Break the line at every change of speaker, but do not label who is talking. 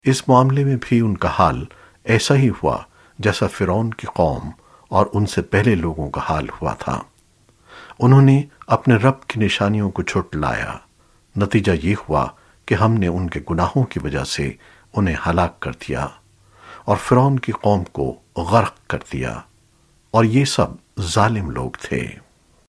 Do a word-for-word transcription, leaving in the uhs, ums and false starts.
इस मामले में भी उनका हाल ऐसा ही हुआ जैसा फिरौन की कौम और उनसे पहले लोगों का हाल हुआ था। उन्होंने अपने रब की निशानियों को झुटलाया। नतीजा ये हुआ कि हमने उनके गुनाहों की वजह से उन्हें हलाक कर दिया और फिरौन की कौम को गर्क कर दिया, और ये सब जालिम लोग थे।